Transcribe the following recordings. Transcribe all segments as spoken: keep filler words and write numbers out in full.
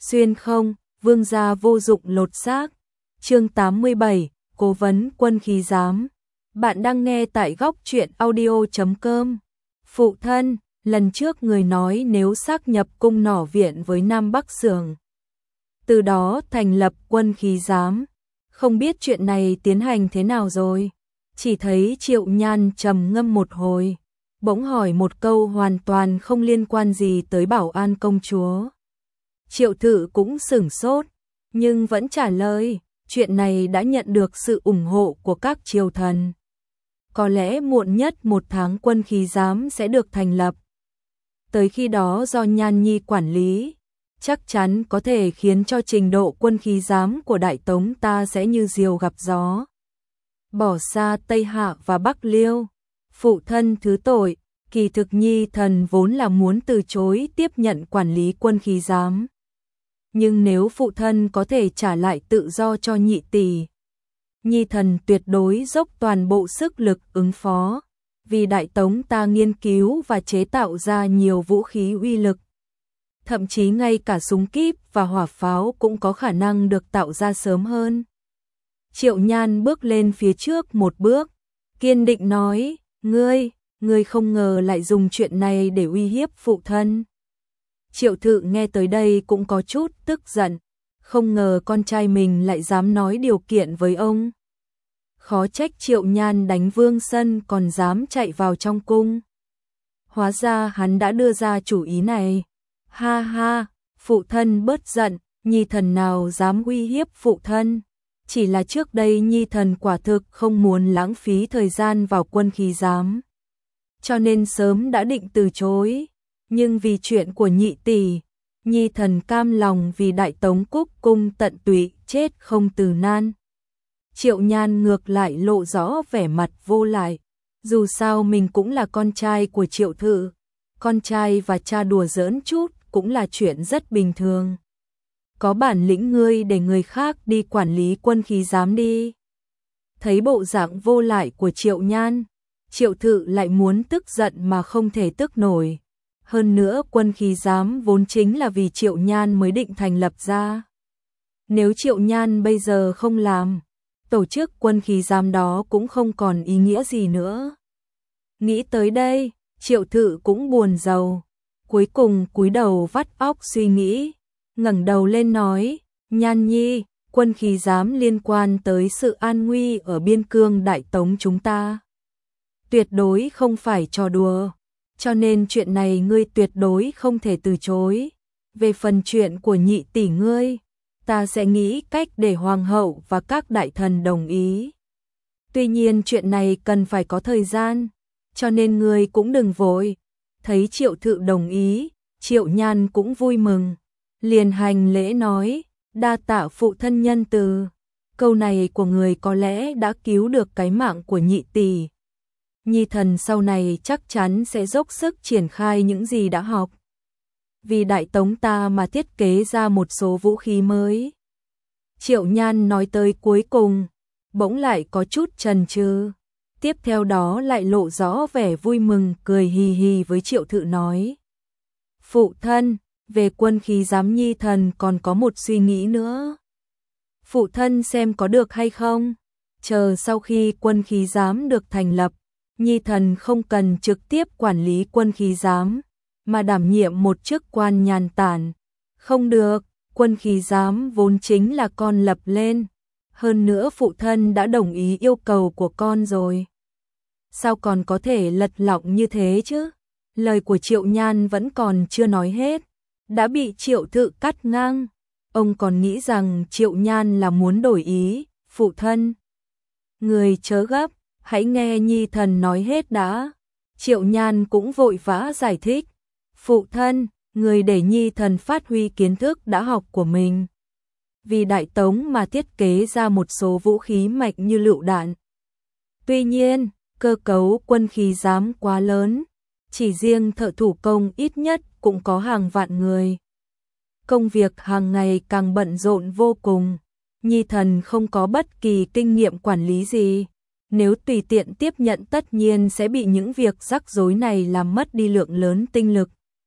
Xuyên không, vương gia vô dụng lột xác. Chương tám mươi bảy, Cố vấn quân khí giám. Bạn đang nghe tại góc truyện audio chấm com. Phụ thân, lần trước người nói nếu xác nhập cung nỏ viện với Nam Bắc Xưởng, từ đó thành lập quân khí giám. Không biết chuyện này tiến hành thế nào rồi. Chỉ thấy Triệu Nhan trầm ngâm một hồi, bỗng hỏi một câu hoàn toàn không liên quan gì tới Bảo An công chúa. Triệu Thự cũng sửng sốt, nhưng vẫn trả lời, chuyện này đã nhận được sự ủng hộ của các triều thần. Có lẽ muộn nhất một tháng quân khí giám sẽ được thành lập. Tới khi đó do Nhan Nhi quản lý, chắc chắn có thể khiến cho trình độ quân khí giám của Đại Tống ta sẽ như diều gặp gió. Bỏ xa Tây Hạ và Bắc Liêu, phụ thân thứ tội, kỳ thực Nhi thần vốn là muốn từ chối tiếp nhận quản lý quân khí giám. Nhưng nếu phụ thân có thể trả lại tự do cho nhị tỷ, Nhi thần tuyệt đối dốc toàn bộ sức lực ứng phó, vì Đại Tống ta nghiên cứu và chế tạo ra nhiều vũ khí uy lực. Thậm chí ngay cả súng kíp và hỏa pháo cũng có khả năng được tạo ra sớm hơn. Triệu Nhan bước lên phía trước một bước, kiên định nói, ngươi, ngươi không ngờ lại dùng chuyện này để uy hiếp phụ thân. Triệu Thự nghe tới đây cũng có chút tức giận, không ngờ con trai mình lại dám nói điều kiện với ông. Khó trách Triệu Nhan đánh Vương Sân còn dám chạy vào trong cung. Hóa ra hắn đã đưa ra chủ ý này. Ha ha, phụ thân bớt giận, Nhi thần nào dám uy hiếp phụ thân. Chỉ là trước đây Nhi thần quả thực không muốn lãng phí thời gian vào quân khí giám, cho nên sớm đã định từ chối. Nhưng vì chuyện của nhị tỷ, Nhi thần cam lòng vì Đại Tống Cúc cung tận tụy, chết không từ nan. Triệu Nhan ngược lại lộ rõ vẻ mặt vô lại. Dù sao mình cũng là con trai của Triệu Thự, con trai và cha đùa giỡn chút cũng là chuyện rất bình thường. Có bản lĩnh ngươi để người khác đi quản lý quân khí giám đi. Thấy bộ dạng vô lại của Triệu Nhan, Triệu Thự lại muốn tức giận mà không thể tức nổi. Hơn nữa quân khí giám vốn chính là vì Triệu Nhan mới định thành lập ra. Nếu Triệu Nhan bây giờ không làm, tổ chức quân khí giám đó cũng không còn ý nghĩa gì nữa. Nghĩ tới đây, Triệu Thự cũng buồn rầu. Cuối cùng cúi đầu vắt óc suy nghĩ, ngẩng đầu lên nói, Nhan Nhi, quân khí giám liên quan tới sự an nguy ở biên cương Đại Tống chúng ta. Tuyệt đối không phải trò đùa, cho nên chuyện này ngươi tuyệt đối không thể từ chối. Về phần chuyện của nhị tỷ ngươi, ta sẽ nghĩ cách để hoàng hậu và các đại thần đồng ý. Tuy nhiên chuyện này cần phải có thời gian, cho nên ngươi cũng đừng vội. Thấy Triệu Thự đồng ý, Triệu Nhan cũng vui mừng, liền hành lễ nói, đa tạ phụ thân nhân từ. Câu này của người có lẽ đã cứu được cái mạng của nhị tỷ. Nhi thần sau này chắc chắn sẽ dốc sức triển khai những gì đã học, vì Đại Tống ta mà thiết kế ra một số vũ khí mới. Triệu Nhan nói tới cuối cùng, bỗng lại có chút chần chừ. Tiếp theo đó lại lộ rõ vẻ vui mừng, cười hì hì với Triệu Thự nói, phụ thân, về quân khí giám Nhi thần còn có một suy nghĩ nữa. Phụ thân xem có được hay không? Chờ sau khi quân khí giám được thành lập, Nhi thần không cần trực tiếp quản lý quân khí giám, mà đảm nhiệm một chức quan nhàn tản. Không được, quân khí giám vốn chính là con lập lên. Hơn nữa phụ thân đã đồng ý yêu cầu của con rồi. Sao còn có thể lật lọng như thế chứ? Lời của Triệu Nhan vẫn còn chưa nói hết, đã bị Triệu Thự cắt ngang. Ông còn nghĩ rằng Triệu Nhan là muốn đổi ý. Phụ thân, người chớ gấp, hãy nghe Nhi thần nói hết đã. Triệu Nhan cũng vội vã giải thích, phụ thân, người để Nhi thần phát huy kiến thức đã học của mình, vì Đại Tống mà thiết kế ra một số vũ khí mạnh như lựu đạn. Tuy nhiên, cơ cấu quân khí giám quá lớn, chỉ riêng thợ thủ công ít nhất cũng có hàng vạn người. Công việc hàng ngày càng bận rộn vô cùng, Nhi thần không có bất kỳ kinh nghiệm quản lý gì. Nếu tùy tiện tiếp nhận tất nhiên sẽ bị những việc rắc rối này làm mất đi lượng lớn tinh lực.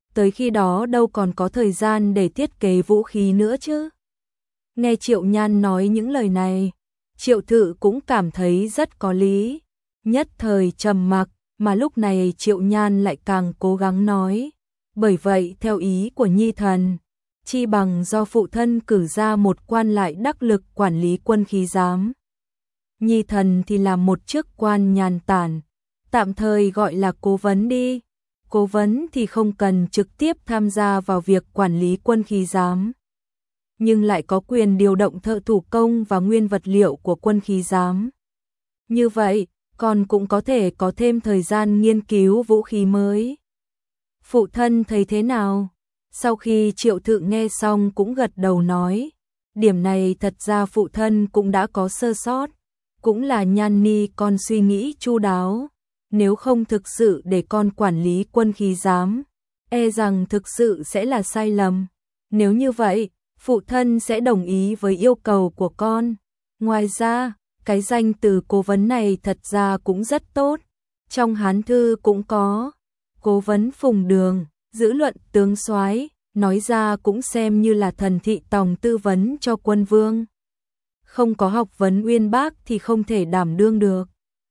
tới khi đó đâu còn có thời gian để thiết kế vũ khí nữa chứ. Nghe Triệu Nhan nói những lời này, Triệu Thự cũng cảm thấy rất có lý, nhất thời trầm mặc, mà lúc này Triệu Nhan lại càng cố gắng nói, bởi vậy theo ý của Nhi thần, chi bằng do phụ thân cử ra một quan lại đắc lực quản lý quân khí giám. Nhi thần thì làm một chức quan nhàn tản, tạm thời gọi là cố vấn đi. Cố vấn thì không cần trực tiếp tham gia vào việc quản lý quân khí giám, nhưng lại có quyền điều động thợ thủ công và nguyên vật liệu của quân khí giám. Như vậy, con cũng có thể có thêm thời gian nghiên cứu vũ khí mới. Phụ thân thấy thế nào? Sau khi Triệu Thự nghe xong cũng gật đầu nói, điểm này thật ra phụ thân cũng đã có sơ sót, cũng là Nhan Ni con suy nghĩ chu đáo, nếu không thực sự để con quản lý quân khí giám, e rằng thực sự sẽ là sai lầm. Nếu như vậy, phụ thân sẽ đồng ý với yêu cầu của con. Ngoài ra, cái danh từ cố vấn này thật ra cũng rất tốt, trong Hán thư cũng có cố vấn phùng đường, giữ luận tướng soái, nói ra cũng xem như là thần thị tòng tư vấn cho quân vương. Không có học vấn uyên bác thì không thể đảm đương được.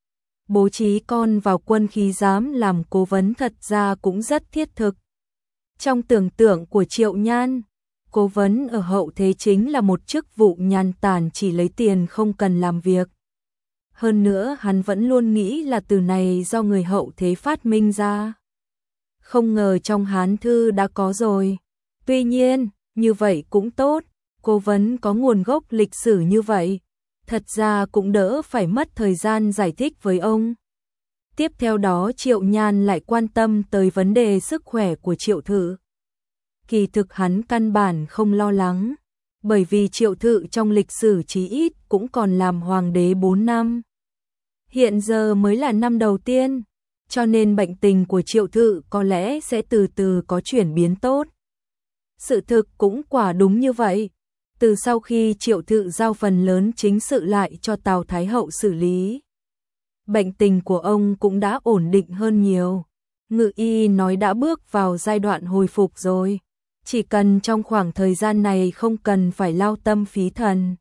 Bố trí con vào quân khí giám làm cố vấn thật ra cũng rất thiết thực. Trong tưởng tượng của Triệu Nhan, cố vấn ở hậu thế chính là một chức vụ nhàn tản chỉ lấy tiền không cần làm việc. Hơn nữa hắn vẫn luôn nghĩ là từ này do người hậu thế phát minh ra. Không ngờ trong Hán thư đã có rồi. Tuy nhiên, như vậy cũng tốt, cố vấn có nguồn gốc lịch sử như vậy, thật ra cũng đỡ phải mất thời gian giải thích với ông. Tiếp theo đó Triệu Nhan lại quan tâm tới vấn đề sức khỏe của Triệu Thự. Kỳ thực hắn căn bản không lo lắng, bởi vì Triệu Thự trong lịch sử chí ít cũng còn làm hoàng đế bốn năm. Hiện giờ mới là năm đầu tiên, cho nên bệnh tình của Triệu Thự có lẽ sẽ từ từ có chuyển biến tốt. Sự thực cũng quả đúng như vậy. Từ sau khi Triệu Thự giao phần lớn chính sự lại cho Tào Thái Hậu xử lý, bệnh tình của ông cũng đã ổn định hơn nhiều. Ngự y nói đã bước vào giai đoạn hồi phục rồi, chỉ cần trong khoảng thời gian này không cần phải lao tâm phí thần,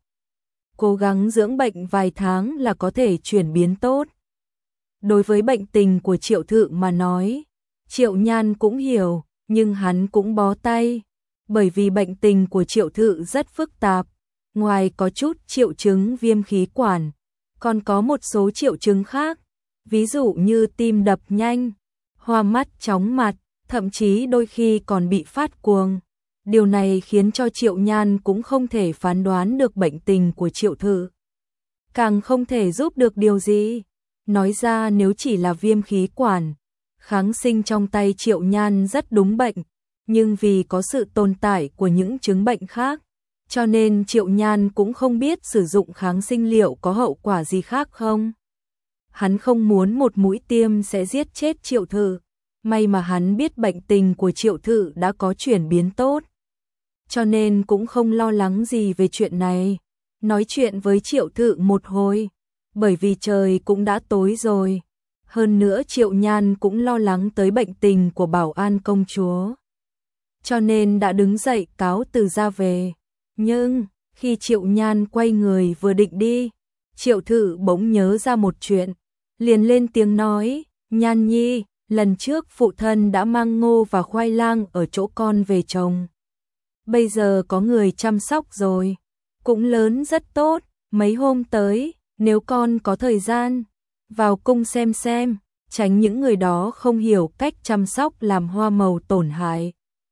cố gắng dưỡng bệnh vài tháng là có thể chuyển biến tốt. Đối với bệnh tình của Triệu Thự mà nói, Triệu Nhan cũng hiểu, nhưng hắn cũng bó tay, bởi vì bệnh tình của Triệu Thự rất phức tạp, ngoài có chút triệu chứng viêm khí quản, còn có một số triệu chứng khác, ví dụ như tim đập nhanh, hoa mắt chóng mặt, thậm chí đôi khi còn bị phát cuồng. Điều này khiến cho Triệu Nhan cũng không thể phán đoán được bệnh tình của Triệu Thự, càng không thể giúp được điều gì. Nói ra nếu chỉ là viêm khí quản, kháng sinh trong tay Triệu Nhan rất đúng bệnh, nhưng vì có sự tồn tại của những chứng bệnh khác, cho nên Triệu Nhan cũng không biết sử dụng kháng sinh liệu có hậu quả gì khác không. Hắn không muốn một mũi tiêm sẽ giết chết Triệu Thự, may mà hắn biết bệnh tình của Triệu Thự đã có chuyển biến tốt, cho nên cũng không lo lắng gì về chuyện này. Nói chuyện với Triệu Thự một hồi, bởi vì trời cũng đã tối rồi, hơn nữa Triệu Nhan cũng lo lắng tới bệnh tình của Bảo An công chúa, cho nên đã đứng dậy cáo từ ra về. Nhưng, khi Triệu Nhan quay người vừa định đi, Triệu Thự bỗng nhớ ra một chuyện, liền lên tiếng nói, Nhan Nhi, lần trước phụ thân đã mang ngô và khoai lang ở chỗ con về trồng. Bây giờ có người chăm sóc rồi, cũng lớn rất tốt, mấy hôm tới, nếu con có thời gian, vào cung xem xem, tránh những người đó không hiểu cách chăm sóc làm hoa màu tổn hại.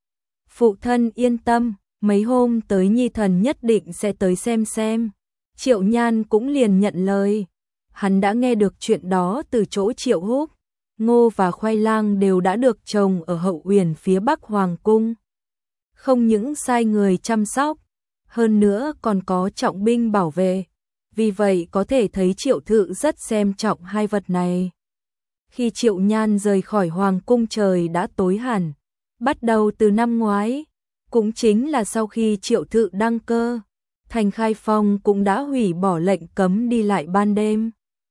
Phụ thân yên tâm, mấy hôm tới Nhi thần nhất định sẽ tới xem xem. Triệu Nhan cũng liền nhận lời. Hắn đã nghe được chuyện đó từ chỗ Triệu Húc. Ngô và khoai lang đều đã được trồng ở hậu uyển phía bắc hoàng cung. Không những sai người chăm sóc, hơn nữa còn có trọng binh bảo vệ. Vì vậy có thể thấy Triệu Thự rất xem trọng hai vật này. Khi Triệu Nhan rời khỏi hoàng cung trời đã tối hẳn. Bắt đầu từ năm ngoái, cũng chính là sau khi Triệu Thự đăng cơ, thành Khai Phong cũng đã hủy bỏ lệnh cấm đi lại ban đêm.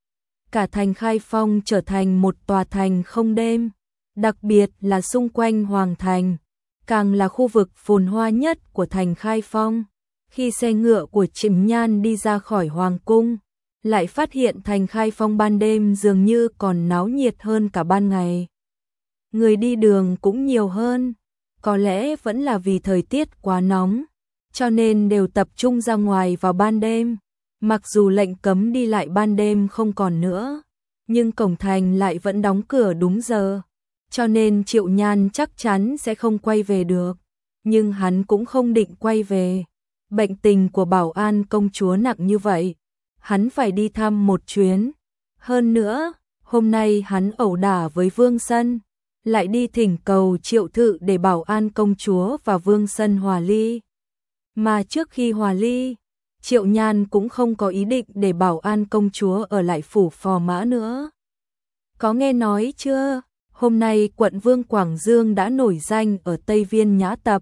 Cả thành Khai Phong trở thành một tòa thành không đêm, đặc biệt là xung quanh hoàng thành, càng là khu vực phồn hoa nhất của thành Khai Phong. Khi xe ngựa của Trịnh Nhan đi ra khỏi Hoàng Cung, lại phát hiện thành Khai Phong ban đêm dường như còn náo nhiệt hơn cả ban ngày. Người đi đường cũng nhiều hơn, có lẽ vẫn là vì thời tiết quá nóng, cho nên đều tập trung ra ngoài vào ban đêm. Mặc dù lệnh cấm đi lại ban đêm không còn nữa, nhưng cổng thành lại vẫn đóng cửa đúng giờ, cho nên Triệu Nhan chắc chắn sẽ không quay về được. Nhưng hắn cũng không định quay về. Bệnh tình của Bảo An công chúa nặng như vậy, hắn phải đi thăm một chuyến. Hơn nữa, hôm nay hắn ẩu đả với Vương Sân, lại đi thỉnh cầu Triệu Thự để Bảo An công chúa và Vương Sân hòa ly. Mà trước khi hòa ly, Triệu Nhan cũng không có ý định để Bảo An công chúa ở lại phủ Phò Mã nữa. Có nghe nói chưa, hôm nay quận vương Quảng Dương đã nổi danh ở Tây Viên Nhã Tập.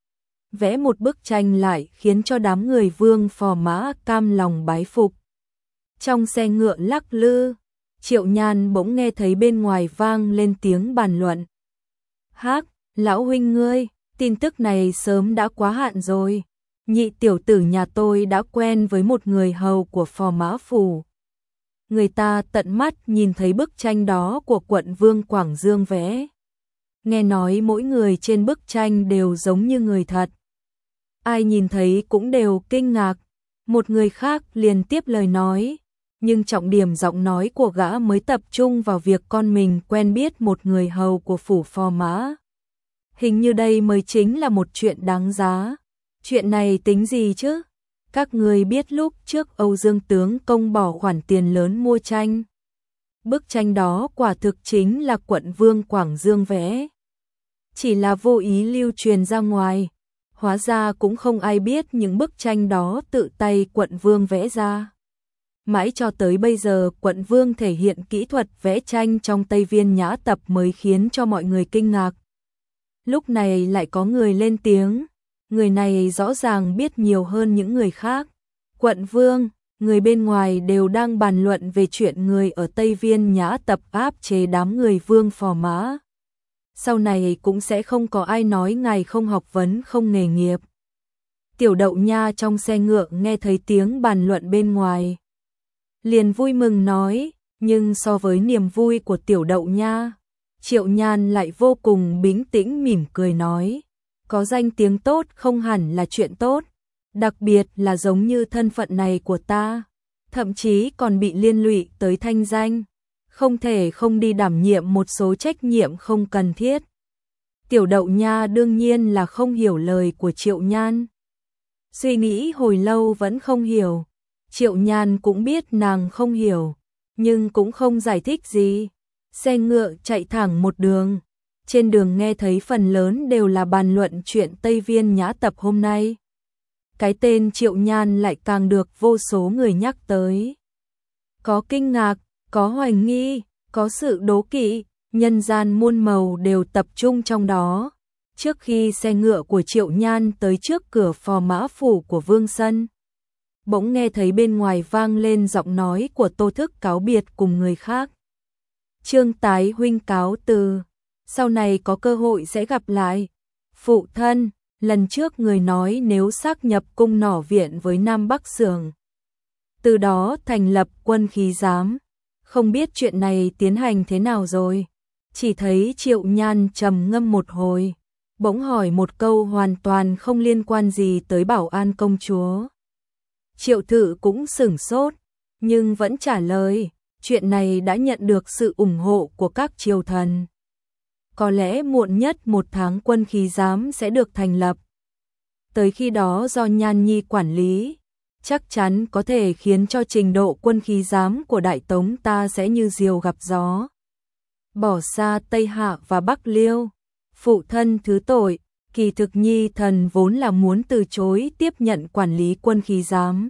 Vẽ một bức tranh lại khiến cho đám người vương Phò Mã cam lòng bái phục. Trong xe ngựa lắc lư, Triệu Nhan bỗng nghe thấy bên ngoài vang lên tiếng bàn luận. Hác, lão huynh ngươi, tin tức này sớm đã quá hạn rồi. Nhị tiểu tử nhà tôi đã quen với một người hầu của Phò Mã phủ. Người ta tận mắt nhìn thấy bức tranh đó của quận vương Quảng Dương vẽ. Nghe nói mỗi người trên bức tranh đều giống như người thật. Ai nhìn thấy cũng đều kinh ngạc. Một người khác liền tiếp lời nói, nhưng trọng điểm giọng nói của gã mới tập trung vào việc con mình quen biết một người hầu của phủ Phò Mã. Hình như đây mới chính là một chuyện đáng giá. Chuyện này tính gì chứ? Các người biết lúc trước Âu Dương tướng công bỏ khoản tiền lớn mua tranh. Bức tranh đó quả thực chính là quận vương Quảng Dương vẽ. Chỉ là vô ý lưu truyền ra ngoài. Hóa ra cũng không ai biết những bức tranh đó tự tay quận vương vẽ ra. Mãi cho tới bây giờ quận vương thể hiện kỹ thuật vẽ tranh trong Tây Viên Nhã Tập mới khiến cho mọi người kinh ngạc. Lúc này lại có người lên tiếng. Người này rõ ràng biết nhiều hơn những người khác. Quận vương, người bên ngoài đều đang bàn luận về chuyện người ở Tây Viên Nhã Tập áp chế đám người vương Phò Mã. Sau này cũng sẽ không có ai nói ngài không học vấn không nghề nghiệp. Tiểu Đậu Nha trong xe ngựa nghe thấy tiếng bàn luận bên ngoài, liền vui mừng nói, nhưng so với niềm vui của Tiểu Đậu Nha, Triệu Nhan lại vô cùng bình tĩnh mỉm cười nói, có danh tiếng tốt không hẳn là chuyện tốt, đặc biệt là giống như thân phận này của ta, thậm chí còn bị liên lụy tới thanh danh, không thể không đi đảm nhiệm một số trách nhiệm không cần thiết. Tiểu Đậu Nha đương nhiên là không hiểu lời của Triệu Nhan. Suy nghĩ hồi lâu vẫn không hiểu. Triệu Nhan cũng biết nàng không hiểu, nhưng cũng không giải thích gì. Xe ngựa chạy thẳng một đường. Trên đường nghe thấy phần lớn đều là bàn luận chuyện Tây Viên Nhã Tập hôm nay. Cái tên Triệu Nhan lại càng được vô số người nhắc tới. Có kinh ngạc, có hoài nghi, có sự đố kỵ, nhân gian muôn màu đều tập trung trong đó. Trước khi xe ngựa của Triệu Nhan tới trước cửa Phò Mã phủ của Vương Sân, bỗng nghe thấy bên ngoài vang lên giọng nói của Tô Thức cáo biệt cùng người khác. Trương Tái huynh cáo từ, sau này có cơ hội sẽ gặp lại. Phụ thân, lần trước người nói nếu xác nhập cung nỏ viện với Nam Bắc Xưởng, từ đó thành lập quân khí giám, không biết chuyện này tiến hành thế nào rồi. Chỉ thấy Triệu Nhan trầm ngâm một hồi, bỗng hỏi một câu hoàn toàn không liên quan gì tới Bảo An công chúa. Triệu Thự cũng sửng sốt, nhưng vẫn trả lời, chuyện này đã nhận được sự ủng hộ của các triều thần. Có lẽ muộn nhất một tháng quân khí giám sẽ được thành lập. Tới khi đó do Nhan Nhi quản lý, chắc chắn có thể khiến cho trình độ quân khí giám của Đại Tống ta sẽ như diều gặp gió. Bỏ xa Tây Hạ và Bắc Liêu, phụ thân thứ tội, kỳ thực Nhi thần vốn là muốn từ chối tiếp nhận quản lý quân khí giám.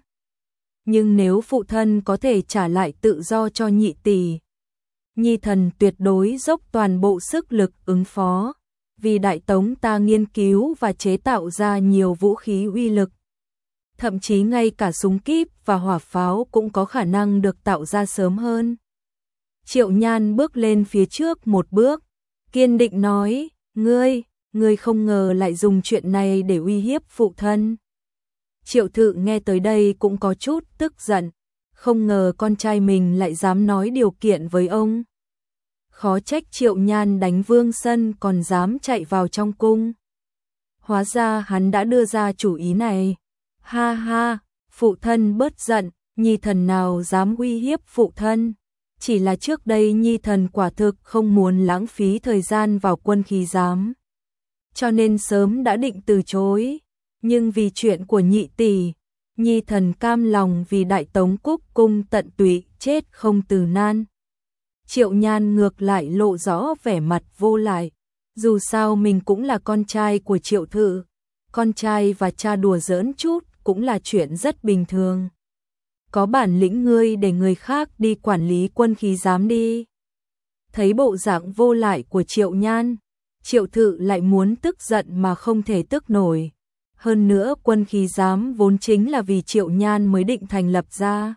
Nhưng nếu phụ thân có thể trả lại tự do cho nhị tỷ, Nhi thần tuyệt đối dốc toàn bộ sức lực ứng phó, vì Đại Tống ta nghiên cứu và chế tạo ra nhiều vũ khí uy lực. Thậm chí ngay cả súng kíp và hỏa pháo cũng có khả năng được tạo ra sớm hơn. Triệu Nhan bước lên phía trước một bước, kiên định nói, ngươi, ngươi không ngờ lại dùng chuyện này để uy hiếp phụ thân. Triệu Thự nghe tới đây cũng có chút tức giận, không ngờ con trai mình lại dám nói điều kiện với ông. Khó trách Triệu Nhan đánh Vương Sân còn dám chạy vào trong cung. Hóa ra hắn đã đưa ra chủ ý này. Ha ha, phụ thân bớt giận, nhi thần nào dám uy hiếp phụ thân. Chỉ là trước đây nhi thần quả thực không muốn lãng phí thời gian vào quân khí giám, cho nên sớm đã định từ chối. Nhưng vì chuyện của nhị tỷ, nhi thần cam lòng vì Đại Tống Cúc cung tận tụy chết không từ nan. Triệu Nhan ngược lại lộ rõ vẻ mặt vô lại. Dù sao mình cũng là con trai của Triệu Thự, con trai và cha đùa giỡn chút cũng là chuyện rất bình thường. Có bản lĩnh ngươi để người khác đi quản lý quân khí giám đi. Thấy bộ dạng vô lại của Triệu Nhan, Triệu Thự lại muốn tức giận mà không thể tức nổi. Hơn nữa quân khí giám vốn chính là vì Triệu Nhan mới định thành lập ra.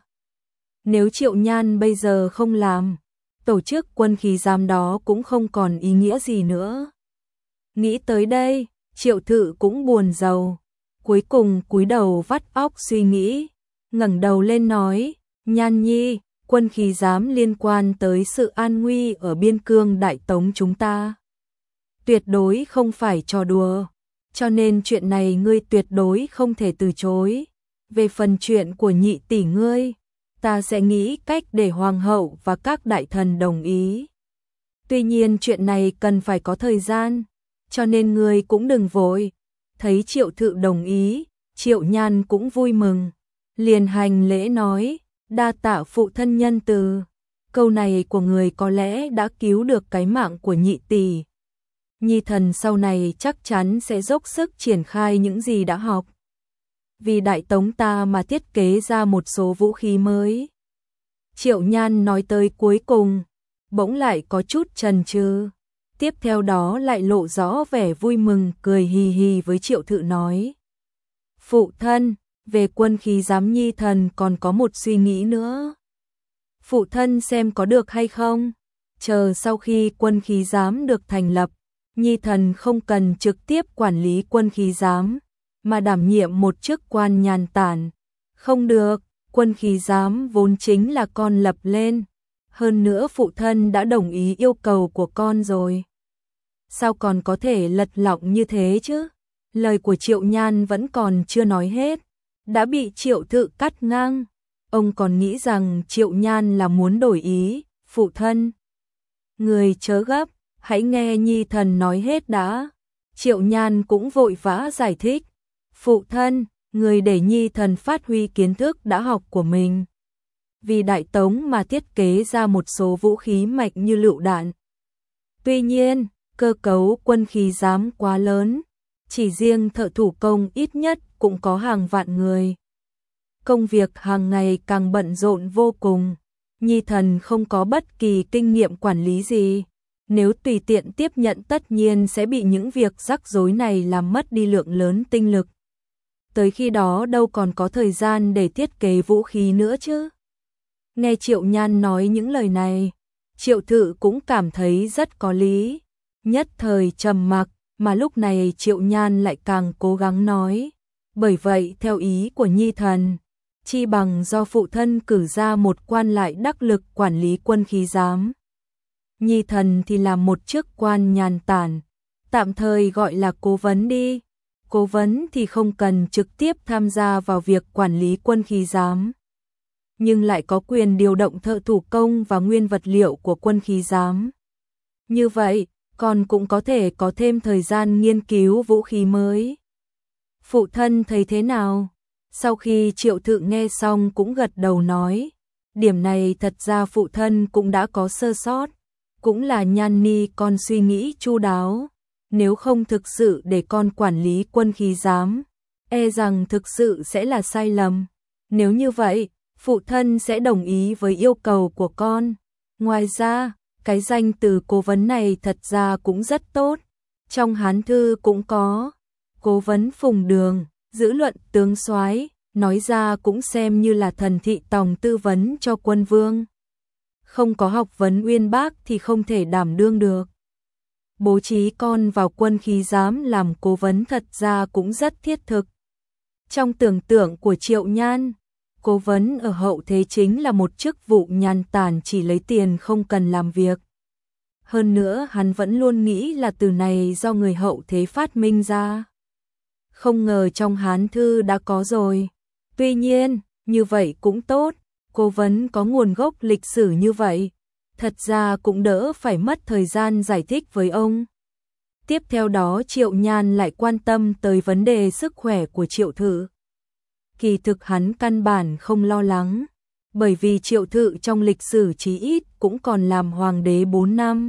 Nếu Triệu Nhan bây giờ không làm, tổ chức quân khí giám đó cũng không còn ý nghĩa gì nữa. Nghĩ tới đây, Triệu Thự cũng buồn rầu, cuối cùng cúi đầu vắt óc suy nghĩ, ngẩng đầu lên nói, Nhan nhi, quân khí giám liên quan tới sự an nguy ở biên cương Đại Tống chúng ta. Tuyệt đối không phải trò đùa, cho nên chuyện này ngươi tuyệt đối không thể từ chối. Về phần chuyện của nhị tỷ ngươi, ta sẽ nghĩ cách để hoàng hậu và các đại thần đồng ý. Tuy nhiên chuyện này cần phải có thời gian, cho nên ngươi cũng đừng vội. Thấy Triệu Thự đồng ý, Triệu Nhan cũng vui mừng, liền hành lễ nói, đa tạ phụ thân nhân từ. Câu này của người có lẽ đã cứu được cái mạng của nhị tỷ. Nhi thần sau này chắc chắn sẽ dốc sức triển khai những gì đã học. Vì Đại Tống ta mà thiết kế ra một số vũ khí mới. Triệu Nhan nói tới cuối cùng, bỗng lại có chút chần chừ. Tiếp theo đó lại lộ rõ vẻ vui mừng, cười hì hì với Triệu Thự nói. Phụ thân, về quân khí giám nhi thần còn có một suy nghĩ nữa. Phụ thân xem có được hay không? Chờ sau khi quân khí giám được thành lập, nhi thần không cần trực tiếp quản lý quân khí giám, mà đảm nhiệm một chức quan nhàn tản. Không được, quân khí giám vốn chính là con lập lên. Hơn nữa phụ thân đã đồng ý yêu cầu của con rồi. Sao còn có thể lật lọng như thế chứ? Lời của Triệu Nhan vẫn còn chưa nói hết, đã bị Triệu Thự cắt ngang. Ông còn nghĩ rằng Triệu Nhan là muốn đổi ý. Phụ thân, người chớ gấp, hãy nghe nhi thần nói hết đã. Triệu Nhan cũng vội vã giải thích. Phụ thân, người để nhi thần phát huy kiến thức đã học của mình. Vì Đại Tống mà thiết kế ra một số vũ khí mạnh như lựu đạn. Tuy nhiên, cơ cấu quân khí giám quá lớn, chỉ riêng thợ thủ công ít nhất cũng có hàng vạn người. Công việc hàng ngày càng bận rộn vô cùng, nhi thần không có bất kỳ kinh nghiệm quản lý gì. Nếu tùy tiện tiếp nhận tất nhiên sẽ bị những việc rắc rối này làm mất đi lượng lớn tinh lực. Tới khi đó đâu còn có thời gian để thiết kế vũ khí nữa chứ. Nghe Triệu Nhan nói những lời này, Triệu Thự cũng cảm thấy rất có lý. Nhất thời trầm mặc, mà lúc này Triệu Nhan lại càng cố gắng nói. Bởi vậy theo ý của nhi thần, chi bằng do phụ thân cử ra một quan lại đắc lực quản lý quân khí giám. Nhi thần thì làm một chức quan nhàn tản, tạm thời gọi là cố vấn đi. Cố vấn thì không cần trực tiếp tham gia vào việc quản lý quân khí giám, nhưng lại có quyền điều động thợ thủ công và nguyên vật liệu của quân khí giám. Như vậy, con cũng có thể có thêm thời gian nghiên cứu vũ khí mới. Phụ thân thấy thế nào? Sau khi Triệu Thự nghe xong cũng gật đầu nói, điểm này thật ra phụ thân cũng đã có sơ sót, cũng là Nhan ni con suy nghĩ chu đáo. Nếu không thực sự để con quản lý quân khí giám, e rằng thực sự sẽ là sai lầm. Nếu như vậy, phụ thân sẽ đồng ý với yêu cầu của con. Ngoài ra, cái danh từ cố vấn này thật ra cũng rất tốt. Trong Hán thư cũng có cố vấn Phùng Đường, giữ luận tướng soái, nói ra cũng xem như là thần thị tòng tư vấn cho quân vương. Không có học vấn uyên bác thì không thể đảm đương được. bố trí con vào quân khí giám làm cố vấn thật ra cũng rất thiết thực. Trong tưởng tượng của Triệu Nhan, cố vấn ở hậu thế chính là một chức vụ nhàn tản chỉ lấy tiền không cần làm việc. Hơn nữa hắn vẫn luôn nghĩ là từ này do người hậu thế phát minh ra. Không ngờ trong Hán thư đã có rồi. Tuy nhiên, như vậy cũng tốt, cố vấn có nguồn gốc lịch sử như vậy. Thật ra cũng đỡ phải mất thời gian giải thích với ông. Tiếp theo đó Triệu Nhan lại quan tâm tới vấn đề sức khỏe của Triệu Thự. Kỳ thực hắn căn bản không lo lắng, bởi vì Triệu Thự trong lịch sử chí ít cũng còn làm hoàng đế bốn năm.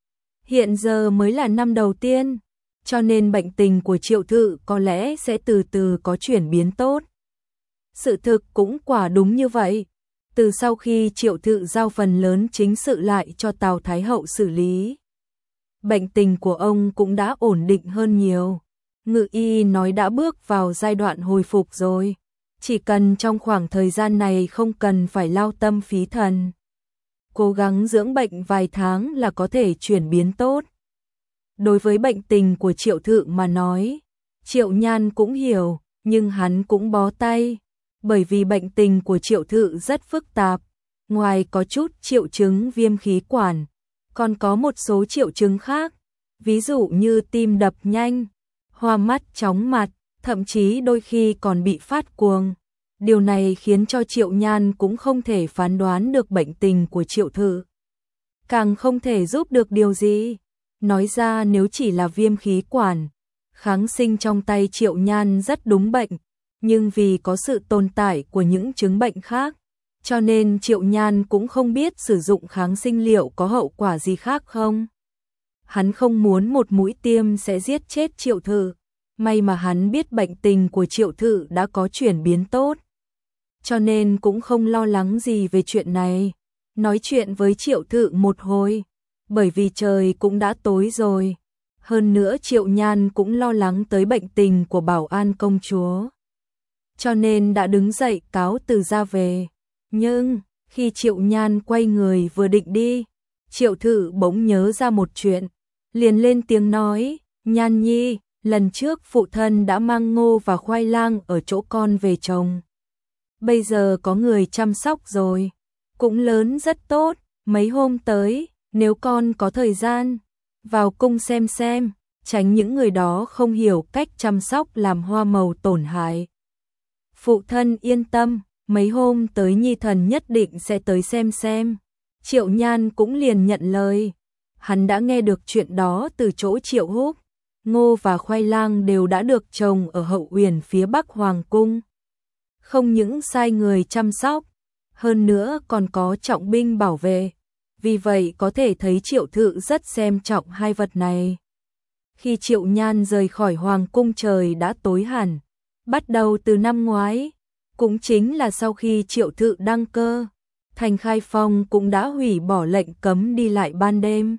Hiện giờ mới là năm đầu tiên, cho nên bệnh tình của Triệu Thự có lẽ sẽ từ từ có chuyển biến tốt. Sự thực cũng quả đúng như vậy. Từ sau khi Triệu Thự giao phần lớn chính sự lại cho Tào Thái Hậu xử lý, bệnh tình của ông cũng đã ổn định hơn nhiều. Ngự y nói đã bước vào giai đoạn hồi phục rồi, chỉ cần trong khoảng thời gian này không cần phải lao tâm phí thần, cố gắng dưỡng bệnh vài tháng là có thể chuyển biến tốt. Đối với bệnh tình của Triệu Thự mà nói, Triệu Nhan cũng hiểu, nhưng hắn cũng bó tay, bởi vì bệnh tình của Triệu Thự rất phức tạp, ngoài có chút triệu chứng viêm khí quản, còn có một số triệu chứng khác, ví dụ như tim đập nhanh, hoa mắt chóng mặt, thậm chí đôi khi còn bị phát cuồng. Điều này khiến cho Triệu Nhan cũng không thể phán đoán được bệnh tình của Triệu Thự, càng không thể giúp được điều gì. Nói ra nếu chỉ là viêm khí quản, kháng sinh trong tay Triệu Nhan rất đúng bệnh, nhưng vì có sự tồn tại của những chứng bệnh khác, cho nên Triệu Nhan cũng không biết sử dụng kháng sinh liệu có hậu quả gì khác không. Hắn không muốn một mũi tiêm sẽ giết chết Triệu Thự, may mà hắn biết bệnh tình của Triệu Thự đã có chuyển biến tốt, cho nên cũng không lo lắng gì về chuyện này. Nói chuyện với Triệu Thự một hồi, bởi vì trời cũng đã tối rồi. Hơn nữa Triệu Nhan cũng lo lắng tới bệnh tình của Bảo An công chúa, cho nên đã đứng dậy cáo từ ra về. Nhưng, khi Triệu Nhan quay người vừa định đi, Triệu Thự bỗng nhớ ra một chuyện, liền lên tiếng nói, Nhan nhi, lần trước phụ thân đã mang ngô và khoai lang ở chỗ con về trồng. Bây giờ có người chăm sóc rồi, cũng lớn rất tốt, mấy hôm tới, nếu con có thời gian, vào cung xem xem, tránh những người đó không hiểu cách chăm sóc làm hoa màu tổn hại. Phụ thân yên tâm, mấy hôm tới nhi thần nhất định sẽ tới xem xem. Triệu Nhan cũng liền nhận lời, hắn đã nghe được chuyện đó từ chỗ Triệu Húc. Ngô và khoai lang đều đã được trồng ở hậu uyển phía bắc hoàng cung, không những sai người chăm sóc, hơn nữa còn có trọng binh bảo vệ, vì vậy có thể thấy Triệu Thự rất xem trọng hai vật này. Khi Triệu Nhan rời khỏi hoàng cung trời đã tối hẳn, bắt đầu từ năm ngoái, cũng chính là sau khi Triệu Thự đăng cơ, thành Khai Phong cũng đã hủy bỏ lệnh cấm đi lại ban đêm.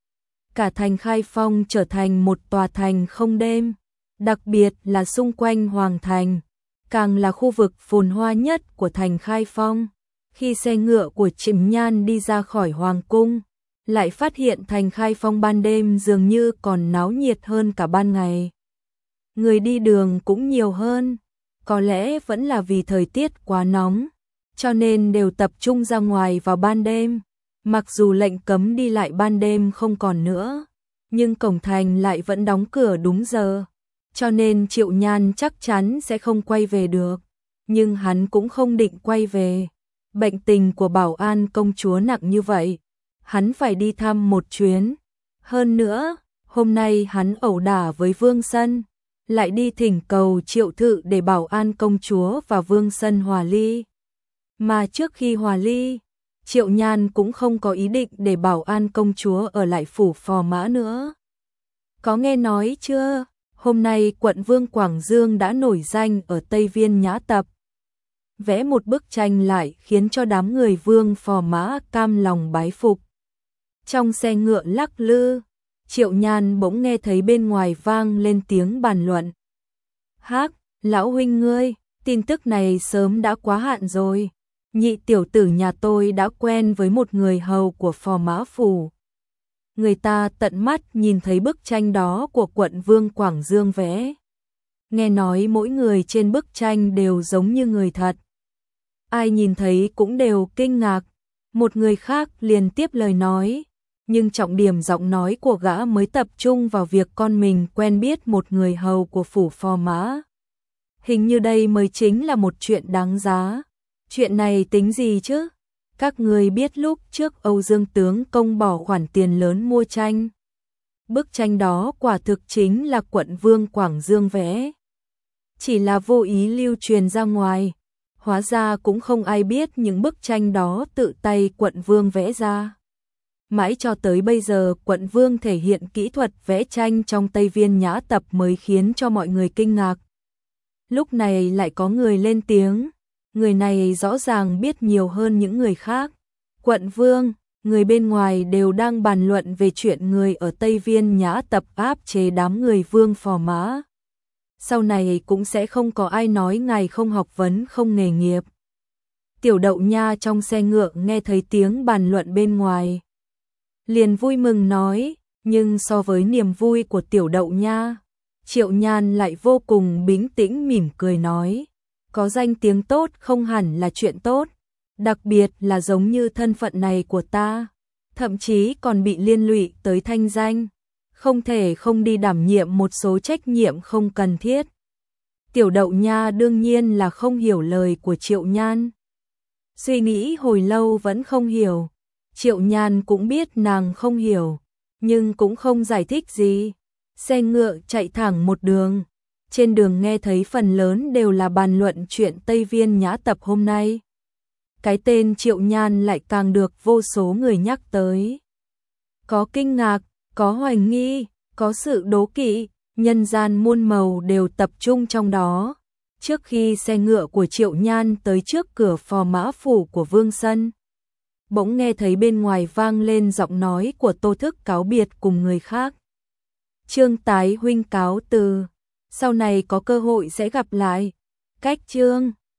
Cả thành Khai Phong trở thành một tòa thành không đêm, đặc biệt là xung quanh hoàng thành, càng là khu vực phồn hoa nhất của thành Khai Phong. Khi xe ngựa của Triệu Nhan đi ra khỏi hoàng cung, lại phát hiện thành Khai Phong ban đêm dường như còn náo nhiệt hơn cả ban ngày. Người đi đường cũng nhiều hơn, có lẽ vẫn là vì thời tiết quá nóng, cho nên đều tập trung ra ngoài vào ban đêm. Mặc dù lệnh cấm đi lại ban đêm không còn nữa, nhưng cổng thành lại vẫn đóng cửa đúng giờ, cho nên Triệu Nhan chắc chắn sẽ không quay về được. Nhưng hắn cũng không định quay về. Bệnh tình của Bảo An công chúa nặng như vậy, hắn phải đi thăm một chuyến. Hơn nữa, hôm nay hắn ẩu đả với Vương Sân, lại đi thỉnh cầu Triệu Thự để Bảo An công chúa và Vương Sân hòa ly. Mà trước khi hòa ly, Triệu Nhan cũng không có ý định để Bảo An công chúa ở lại phủ Phò Mã nữa. Có nghe nói chưa, hôm nay quận vương Quảng Dương đã nổi danh ở Tây Viên Nhã Tập. Vẽ một bức tranh lại khiến cho đám người vương Phò Mã cam lòng bái phục. Trong xe ngựa lắc lư, Triệu Nhan bỗng nghe thấy bên ngoài vang lên tiếng bàn luận. Hác, lão huynh ngươi, tin tức này sớm đã quá hạn rồi. Nhị tiểu tử nhà tôi đã quen với một người hầu của Phò Mã phủ. người ta tận mắt nhìn thấy bức tranh đó của quận Vương Quảng Dương vẽ. Nghe nói mỗi người trên bức tranh đều giống như người thật. Ai nhìn thấy cũng đều kinh ngạc. Một người khác liền tiếp lời nói, nhưng trọng điểm giọng nói của gã mới tập trung vào việc con mình quen biết một người hầu của phủ phò mã. Hình như đây mới chính là một chuyện đáng giá. Chuyện này tính gì chứ? Các người biết lúc trước Âu Dương tướng công bỏ khoản tiền lớn mua tranh. Bức tranh đó quả thực chính là quận Vương Quảng Dương vẽ. Chỉ là vô ý lưu truyền ra ngoài. Hóa ra cũng không ai biết những bức tranh đó tự tay quận Vương vẽ ra. Mãi cho tới bây giờ quận Vương thể hiện kỹ thuật vẽ tranh trong Tây Viên Nhã Tập mới khiến cho mọi người kinh ngạc. Lúc này lại có người lên tiếng, người này rõ ràng biết nhiều hơn những người khác. Quận Vương, người bên ngoài đều đang bàn luận về chuyện người ở Tây Viên Nhã Tập áp chế đám người Vương phò mã. Sau này cũng sẽ không có ai nói ngài không học vấn không nghề nghiệp. Tiểu Đậu Nha trong xe ngựa nghe thấy tiếng bàn luận bên ngoài, liền vui mừng nói, nhưng so với niềm vui của Tiểu Đậu Nha, Triệu Nhan lại vô cùng bình tĩnh mỉm cười nói, có danh tiếng tốt không hẳn là chuyện tốt, đặc biệt là giống như thân phận này của ta, thậm chí còn bị liên lụy tới thanh danh, không thể không đi đảm nhiệm một số trách nhiệm không cần thiết. Tiểu Đậu Nha đương nhiên là không hiểu lời của Triệu Nhan. Suy nghĩ hồi lâu vẫn không hiểu. Triệu Nhan cũng biết nàng không hiểu, nhưng cũng không giải thích gì. Xe ngựa chạy thẳng một đường. Trên đường nghe thấy phần lớn đều là bàn luận chuyện Tây Viên Nhã Tập hôm nay. Cái tên Triệu Nhan lại càng được vô số người nhắc tới. Có kinh ngạc, có hoài nghi, có sự đố kỵ, nhân gian muôn màu đều tập trung trong đó. Trước khi xe ngựa của Triệu Nhan tới trước cửa phò mã phủ của Vương Sân, bỗng nghe thấy bên ngoài vang lên giọng nói của Tô Thức cáo biệt cùng người khác. Trương Tái huynh cáo từ, sau này có cơ hội sẽ gặp lại. Cách Trương